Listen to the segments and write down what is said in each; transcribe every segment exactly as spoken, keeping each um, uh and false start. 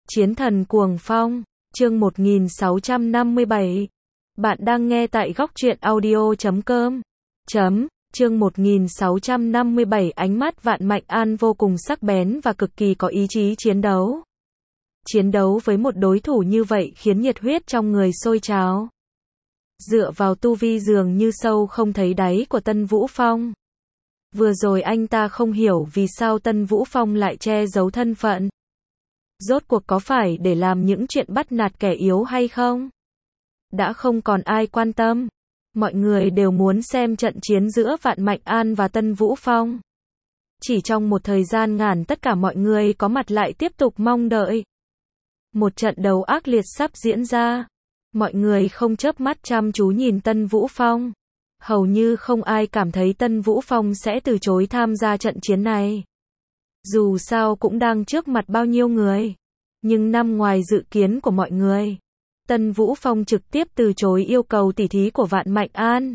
Chiến thần cuồng phong, chương một nghìn sáu trăm năm mươi bảy. Bạn đang nghe tại góc truyện audio chấm com. Chấm, chương một nghìn sáu trăm năm mươi bảy. Ánh mắt Vạn Mạnh An vô cùng sắc bén và cực kỳ có ý chí chiến đấu. Chiến đấu với một đối thủ như vậy khiến nhiệt huyết trong người sôi trào. Dựa vào tu vi dường như sâu không thấy đáy của Tân Vũ Phong. Vừa rồi anh ta không hiểu vì sao Tân Vũ Phong lại che giấu thân phận. Rốt cuộc có phải để làm những chuyện bắt nạt kẻ yếu hay không? Đã không còn ai quan tâm. Mọi người đều muốn xem trận chiến giữa Vạn Mạnh An và Tân Vũ Phong. Chỉ trong một thời gian ngắn tất cả mọi người có mặt lại tiếp tục mong đợi. Một trận đấu ác liệt sắp diễn ra. Mọi người không chớp mắt chăm chú nhìn Tân Vũ Phong. Hầu như không ai cảm thấy Tân Vũ Phong sẽ từ chối tham gia trận chiến này. Dù sao cũng đang trước mặt bao nhiêu người. Nhưng nằm ngoài dự kiến của mọi người. Tân Vũ Phong trực tiếp từ chối yêu cầu tỉ thí của Vạn Mạnh An.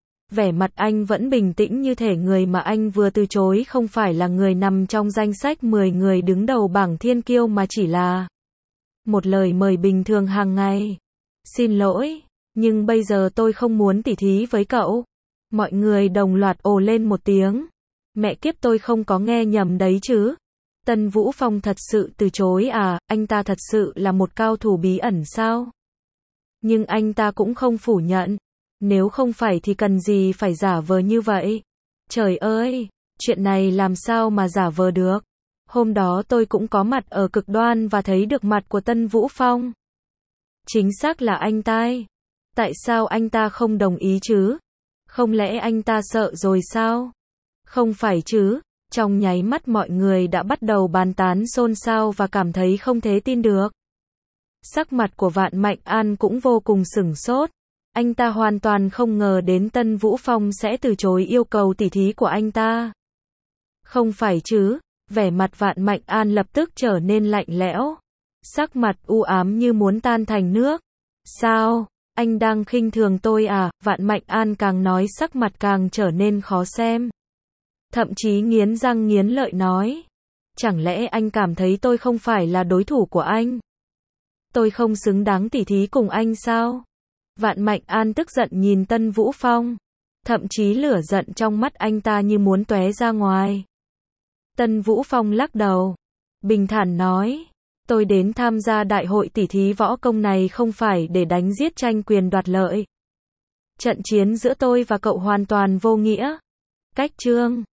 Vẻ mặt anh vẫn bình tĩnh như thể người mà anh vừa từ chối không phải là người nằm trong danh sách mười người đứng đầu bảng thiên kiêu mà chỉ là một lời mời bình thường hàng ngày. Xin lỗi, nhưng bây giờ tôi không muốn tỉ thí với cậu. Mọi người đồng loạt ồ lên một tiếng. Mẹ kiếp, tôi không có nghe nhầm đấy chứ. Tân Vũ Phong thật sự từ chối à, anh ta thật sự là một cao thủ bí ẩn sao? Nhưng anh ta cũng không phủ nhận. Nếu không phải thì cần gì phải giả vờ như vậy? Trời ơi, chuyện này làm sao mà giả vờ được? Hôm đó tôi cũng có mặt ở cực đoan và thấy được mặt của Tân Vũ Phong. Chính xác là anh ta. Tại sao anh ta không đồng ý chứ? Không lẽ anh ta sợ rồi sao? Không phải chứ? Trong nháy mắt mọi người đã bắt đầu bàn tán xôn xao và cảm thấy không thể tin được. Sắc mặt của Vạn Mạnh An cũng vô cùng sửng sốt. Anh ta hoàn toàn không ngờ đến Tân Vũ Phong sẽ từ chối yêu cầu tỉ thí của anh ta. Không phải chứ? Vẻ mặt Vạn Mạnh An lập tức trở nên lạnh lẽo. Sắc mặt u ám như muốn tan thành nước. Sao? Anh đang khinh thường tôi à? Vạn Mạnh An càng nói sắc mặt càng trở nên khó xem. Thậm chí nghiến răng nghiến lợi nói. Chẳng lẽ anh cảm thấy tôi không phải là đối thủ của anh? Tôi không xứng đáng tỉ thí cùng anh sao? Vạn Mạnh An tức giận nhìn Tân Vũ Phong. Thậm chí lửa giận trong mắt anh ta như muốn tóe ra ngoài. Tân Vũ Phong lắc đầu. Bình thản nói. Tôi đến tham gia đại hội tỉ thí võ công này không phải để đánh giết tranh quyền đoạt lợi. Trận chiến giữa tôi và cậu hoàn toàn vô nghĩa. Cách chương